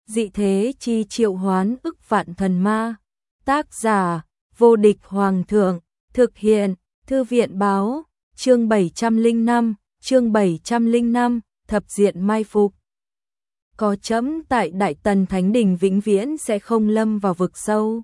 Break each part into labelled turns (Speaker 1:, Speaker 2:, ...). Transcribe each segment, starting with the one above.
Speaker 1: dị thế chi triệu hoán ức vạn thần ma. Tác giả, vô địch hoàng thượng, thực hiện, thư viện báo, chương 705, thập diện mai phục. Có chấm tại Đại Tần Thánh Đình vĩnh viễn sẽ không lâm vào vực sâu.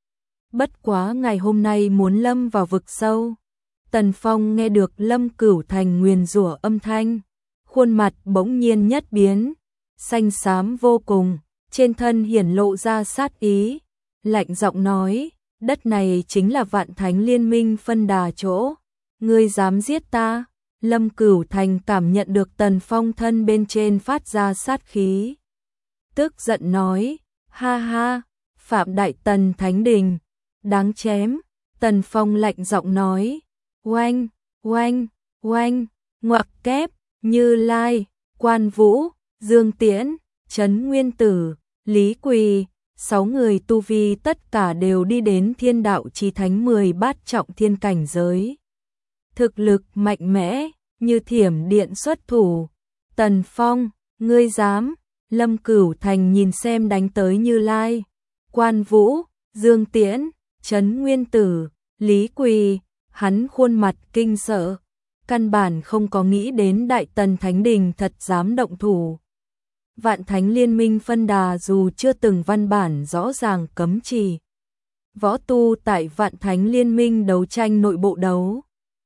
Speaker 1: Bất quá ngày hôm nay muốn lâm vào vực sâu. Tần Phong nghe được Lâm Cửu Thành nguyền rủa âm thanh, khuôn mặt bỗng nhiên nhất biến, xanh xám vô cùng, trên thân hiển lộ ra sát ý, lạnh giọng nói, đất này chính là Vạn Thánh Liên Minh phân đà chỗ, ngươi dám giết ta? Lâm Cửu Thành cảm nhận được Tần Phong thân bên trên phát ra sát khí, tức giận nói, ha ha, phạm Đại Tần Thánh Đình, đáng chém. Tần Phong lạnh giọng nói, oanh, oanh, oanh, ngoặc kép, Như Lai, Quan Vũ, Dương Tiễn, Trấn Nguyên Tử, Lý Quỳ, 6 người tu vi tất cả đều đi đến Thiên Đạo Chí Thánh 10 bát trọng thiên cảnh giới. Thực lực mạnh mẽ, như thiểm điện xuất thủ. Tần Phong, ngươi dám? Lâm Cửu Thành nhìn xem đánh tới Như Lai, Quan Vũ, Dương Tiễn, Trấn Nguyên Tử, Lý Quỳ, hắn khuôn mặt kinh sợ, căn bản không có nghĩ đến Đại Tần Thánh Đình thật dám động thủ. Vạn Thánh Liên Minh phân đà dù chưa từng văn bản rõ ràng cấm chỉ võ tu tại Vạn Thánh Liên Minh đấu tranh nội bộ đấu,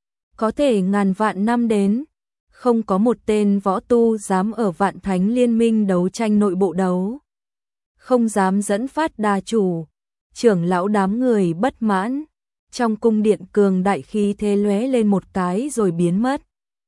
Speaker 1: có thể ngàn vạn năm đến, không có một tên võ tu dám ở Vạn Thánh Liên Minh đấu tranh nội bộ đấu, không dám dẫn phát đà chủ, trưởng lão đám người bất mãn. Trong cung điện cường đại khí thế lóe lên một cái rồi biến mất.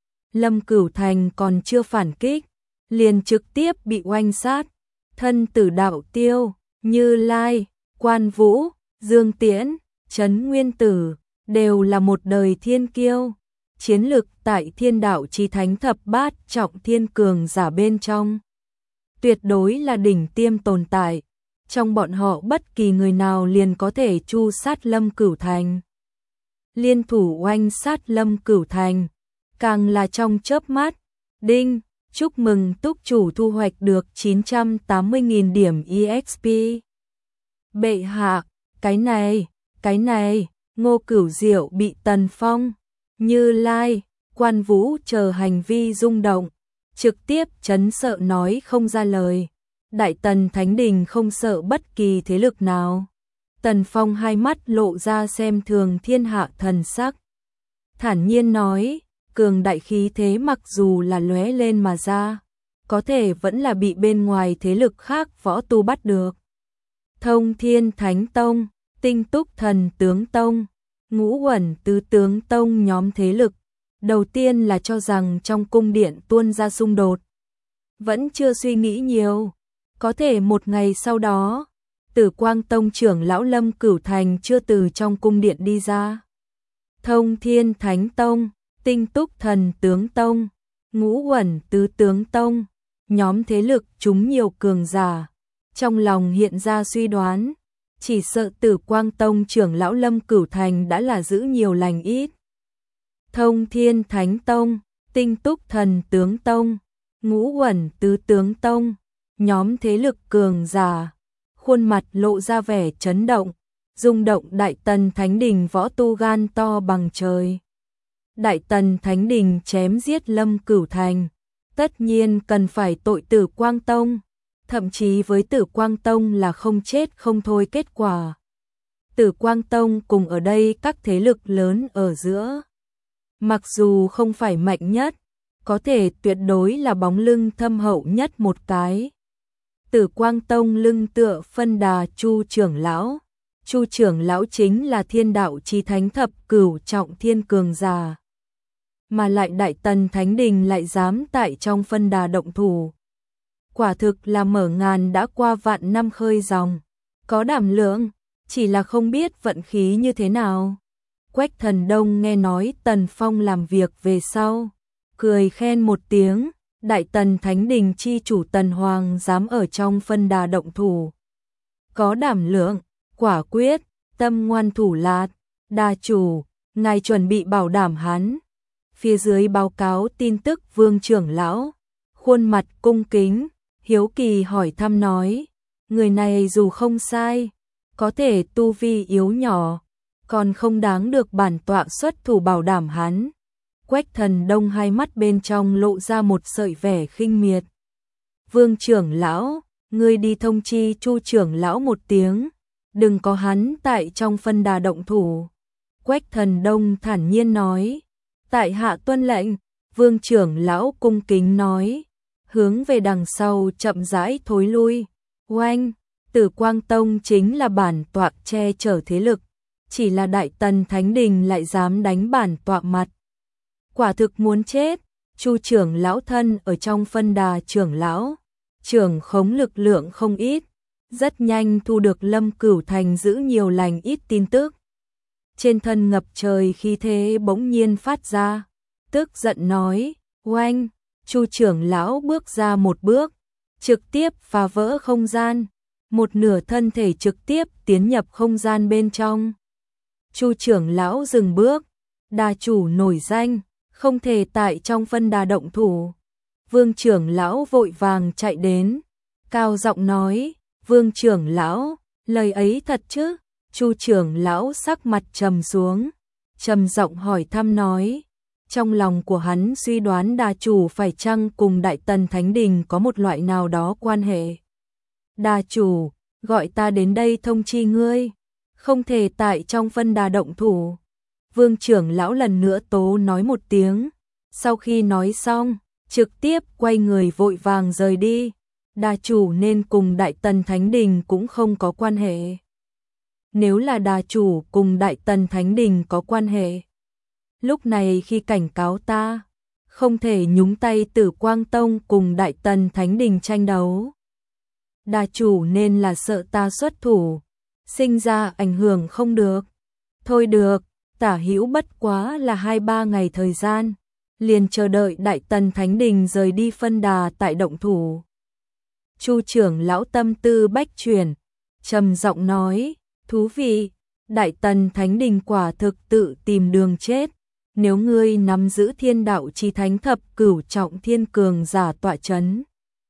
Speaker 1: Lâm Cửu Thành còn chưa phản kích, liền trực tiếp bị oanh sát. Thân tử đạo tiêu, Như Lai, Quan Vũ, Dương Tiễn, Trấn Nguyên Tử, đều là một đời thiên kiêu. Chiến lực tại Thiên Đạo Chí Thánh thập bát trọng thiên cường giả bên trong, tuyệt đối là đỉnh tiêm tồn tại. Trong bọn họ bất kỳ người nào liền có thể tru sát Lâm Cửu Thành. Liên thủ oanh sát Lâm Cửu Thành, càng là trong chớp mắt. Đinh, chúc mừng túc chủ thu hoạch được 980.000 điểm EXP. Bệ hạ, cái này, Ngô Cửu Diệu bị Tần Phong, Như Lai, Quan Vũ chờ hành vi rung động, trực tiếp chấn sợ nói không ra lời. Đại Tần Thánh Đình không sợ bất kỳ thế lực nào. Tần Phong hai mắt lộ ra xem thường thiên hạ thần sắc, thản nhiên nói, cường đại khí thế mặc dù là lóe lên mà ra, có thể vẫn là bị bên ngoài thế lực khác võ tu bắt được. Thông Thiên Thánh Tông, Tinh Túc Thần Tướng Tông, Ngũ Uẩn Tứ Tướng Tông nhóm thế lực, đầu tiên là cho rằng trong cung điện tuôn ra xung đột. Vẫn chưa suy nghĩ nhiều, có thể một ngày sau đó, Tử Quang Tông trưởng lão Lâm Cửu Thành chưa từ trong cung điện đi ra. Thông Thiên Thánh Tông, Tinh Túc Thần Tướng Tông, Ngũ Uẩn Tứ Tướng Tông, nhóm thế lực chúng nhiều cường giả, trong lòng hiện ra suy đoán, chỉ sợ Tử Quang Tông trưởng lão Lâm Cửu Thành đã là giữ nhiều lành ít. Thông Thiên Thánh Tông, Tinh Túc Thần Tướng Tông, Ngũ Uẩn Tứ Tướng Tông, nhóm thế lực cường giả, khuôn mặt lộ ra vẻ chấn động, rung động. Đại Tần Thánh Đình võ tu gan to bằng trời. Đại Tần Thánh Đình chém giết Lâm Cửu Thành, tất nhiên cần phải tội Tử Quang Tông, thậm chí với Tử Quang Tông là không chết không thôi kết quả. Tử Quang Tông cùng ở đây các thế lực lớn ở giữa, mặc dù không phải mạnh nhất, có thể tuyệt đối là bóng lưng thâm hậu nhất một cái. Tử Quang Tông lưng tựa phân đà Chu trưởng lão. Chu trưởng lão chính là Thiên Đạo Chí Thánh thập cửu trọng thiên cường giả, mà lại Đại Tần Thánh Đình lại dám tại trong phân đà động thủ, quả thực là mở ngàn đã qua vạn năm khơi dòng, có đảm lượng, chỉ là không biết vận khí như thế nào. Quách Thần Đông nghe nói Tần Phong làm việc về sau, cười khen một tiếng. Đại Tần Thánh Đình chi chủ Tần Hoàng dám ở trong phân đà động thủ, có đảm lượng, quả quyết, tâm ngoan thủ lạt. Đà chủ, ngài chuẩn bị bảo đảm hắn. Phía dưới báo cáo tin tức Vương trưởng lão, khuôn mặt cung kính, hiếu kỳ hỏi thăm nói, người này dù không sai, có thể tu vi yếu nhỏ, còn không đáng được bản tọa xuất thủ bảo đảm hắn. Quách Thần Đông hai mắt bên trong lộ ra một sợi vẻ khinh miệt. Vương trưởng lão, ngươi đi thông chi Chu trưởng lão một tiếng, đừng có hắn tại trong phân đà động thủ. Quách Thần Đông thản nhiên nói, tại hạ tuân lệnh. Vương trưởng lão cung kính nói, hướng về đằng sau chậm rãi thối lui. Oanh, Tử Quang Tông chính là bản tọa che chở thế lực, chỉ là Đại Tần Thánh Đình lại dám đánh bản tọa mặt. Quả thực muốn chết. Chu trưởng lão thân ở trong phân đà trưởng lão, trưởng khống lực lượng không ít, rất nhanh thu được Lâm Cửu Thành giữ nhiều lành ít tin tức. Trên thân ngập trời khí thế bỗng nhiên phát ra, tức giận nói, oanh. Chu trưởng lão bước ra một bước, trực tiếp phá vỡ không gian, một nửa thân thể trực tiếp tiến nhập không gian bên trong. Chu trưởng lão dừng bước, đà chủ nổi danh, không thể tại trong phân đà động thủ. Vương trưởng lão vội vàng chạy đến, cao giọng nói, Vương trưởng lão, lời ấy thật chứ? Chu trưởng lão sắc mặt trầm xuống, trầm giọng hỏi thăm nói, trong lòng của hắn suy đoán đà chủ phải chăng cùng Đại Tần Thánh Đình có một loại nào đó quan hệ. Đà chủ, gọi ta đến đây thông chi ngươi, không thể tại trong phân đà động thủ. Vương trưởng lão lần nữa tố nói một tiếng, sau khi nói xong, trực tiếp quay người vội vàng rời đi. Đà chủ nên cùng Đại Tần Thánh Đình cũng không có quan hệ. Nếu là đà chủ cùng Đại Tần Thánh Đình có quan hệ, lúc này khi cảnh cáo ta, không thể nhúng tay Tử Quang Tông cùng Đại Tần Thánh Đình tranh đấu. Đà chủ nên là sợ ta xuất thủ, sinh ra ảnh hưởng không được. Thôi được, tả hữu bất quá là 2-3 ngày thời gian, liền chờ đợi Đại Tần Thánh Đình rời đi phân đà tại động thủ. Chu trưởng lão tâm tư bách chuyển, trầm giọng nói, thú vị, Đại Tần Thánh Đình quả thực tự tìm đường chết. Nếu ngươi nắm giữ Thiên Đạo Chí Thánh Thập Cửu Trọng Thiên cường giả tọa chấn,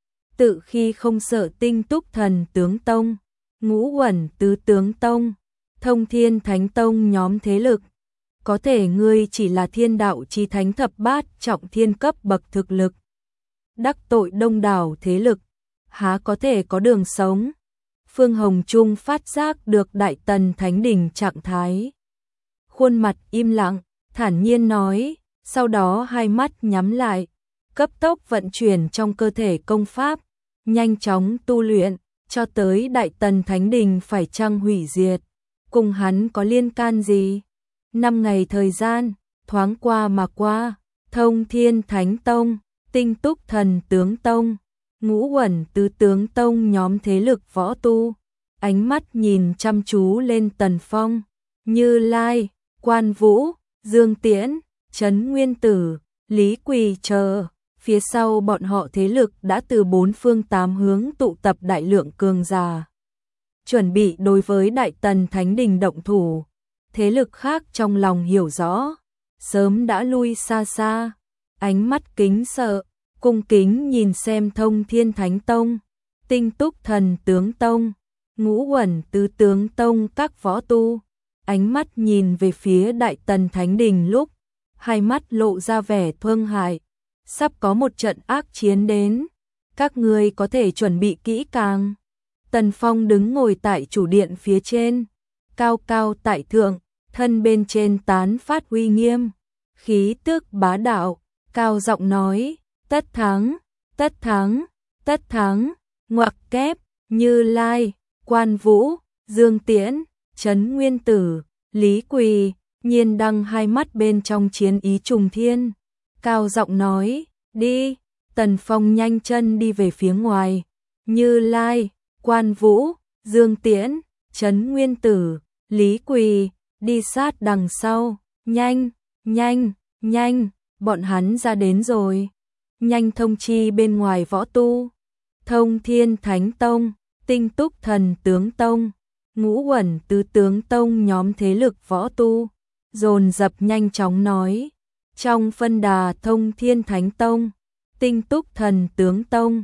Speaker 1: tự khi không sợ Tinh Túc Thần Tướng Tông, Ngũ Uẩn Tứ Tướng Tông, Thông Thiên Thánh Tông nhóm thế lực, có thể ngươi chỉ là Thiên Đạo Chí Thánh Thập Bát Trọng Thiên cấp bậc thực lực, đắc tội đông đảo thế lực, há có thể có đường sống. Phương Hồng Trung phát giác được Đại Tần Thánh Đình trạng thái, khuôn mặt im lặng, thản nhiên nói, sau đó hai mắt nhắm lại, cấp tốc vận chuyển trong cơ thể công pháp, nhanh chóng tu luyện, cho tới Đại Tần Thánh Đình phải chăng hủy diệt, cùng hắn có liên can gì? 5 ngày thời gian, thoáng qua mà qua, Thông Thiên Thánh Tông, Tinh Túc Thần Tướng Tông, Ngũ Uẩn Tứ Tướng Tông nhóm thế lực võ tu, ánh mắt nhìn chăm chú lên Tần Phong, Như Lai, Quan Vũ, Dương Tiễn, Trấn Nguyên Tử, Lý Quỳ chờ, phía sau bọn họ thế lực đã từ 4 phương 8 hướng tụ tập đại lượng cường giả, chuẩn bị đối với Đại Tần Thánh Đình động thủ. Thế lực khác trong lòng hiểu rõ, sớm đã lui xa xa, ánh mắt kính sợ, cung kính nhìn xem Thông Thiên Thánh Tông, Tinh Túc Thần Tướng Tông, Ngũ Uẩn Tứ Tướng Tông các võ tu, ánh mắt nhìn về phía Đại Tần Thánh Đình lúc, hai mắt lộ ra vẻ thương hại, sắp có một trận ác chiến đến, các ngươi có thể chuẩn bị kỹ càng. Tần Phong đứng ngồi tại chủ điện phía trên, cao cao tại thượng, thân bên trên tán phát uy nghiêm, khí tước bá đạo, cao giọng nói, tất thắng, tất thắng, tất thắng, ngoặc kép, Như Lai, Quan Vũ, Dương Tiễn, Trấn Nguyên Tử, Lý Quỳ, Nhiên Đăng hai mắt bên trong chiến ý trùng thiên, cao giọng nói, đi. Tần Phong nhanh chân đi về phía ngoài, Như Lai, Quan Vũ, Dương Tiễn, Trấn Nguyên Tử, Lý Quỳ, đi sát đằng sau, nhanh, nhanh, nhanh, bọn hắn ra đến rồi, nhanh thông chi bên ngoài võ tu, Thông Thiên Thánh Tông, Tinh Túc Thần Tướng Tông, Ngũ Uẩn Tứ Tướng Tông nhóm thế lực võ tu, dồn dập nhanh chóng nói, trong phân đà Thông Thiên Thánh Tông, Tinh Túc Thần Tướng Tông,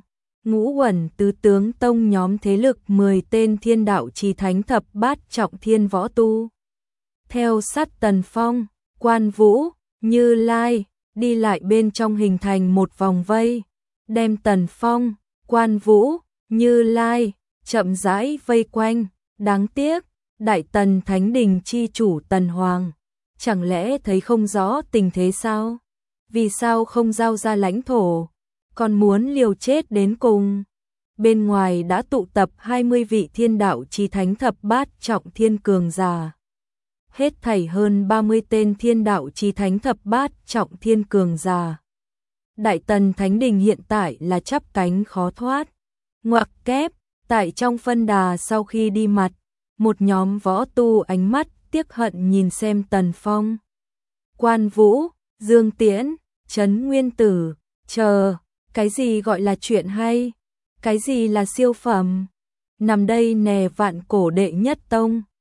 Speaker 1: Ngũ Uẩn tứ tướng tông nhóm thế lực 10 tên thiên đạo chí thánh thập bát trọng thiên võ tu. Theo sát Tần Phong, Quan Vũ, Như Lai, đi lại bên trong hình thành một vòng vây, đem Tần Phong, Quan Vũ, Như Lai, chậm rãi vây quanh. Đáng tiếc, Đại Tần Thánh Đình chi chủ Tần Hoàng, chẳng lẽ thấy không rõ tình thế sao? Vì sao không giao ra lãnh thổ, còn muốn liều chết đến cùng? Bên ngoài đã tụ tập 20 vị thiên đạo chí thánh thập bát trọng thiên cường giả. Hết thảy hơn 30 tên thiên đạo chí thánh thập bát trọng thiên cường giả. Đại Tần Thánh Đình hiện tại là chắp cánh khó thoát. Ngoặc kép, tại trong phân đà sau khi đi mặt, một nhóm võ tu ánh mắt tiếc hận nhìn xem Tần Phong, Quan Vũ, Dương Tiễn, Trấn Nguyên Tử, chờ, cái gì gọi là chuyện hay, cái gì là siêu phẩm, nằm đây nè vạn cổ đệ nhất tông.